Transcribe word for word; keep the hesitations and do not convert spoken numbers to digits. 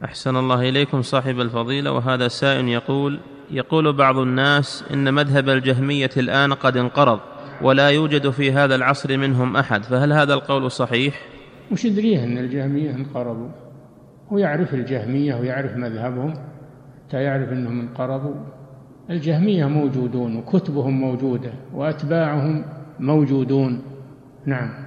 أحسن الله إليكم صاحب الفضيلة. وهذا سائل يقول يقول بعض الناس إن مذهب الجهمية الآن قد انقرض ولا يوجد في هذا العصر منهم أحد، فهل هذا القول صحيح؟ وش يدريه أن الجهمية انقرضوا؟ ويعرف الجهمية ويعرف مذهبهم يعرف أنهم انقرضوا. الجهمية موجودون وكتبهم موجودة وأتباعهم موجودون. نعم.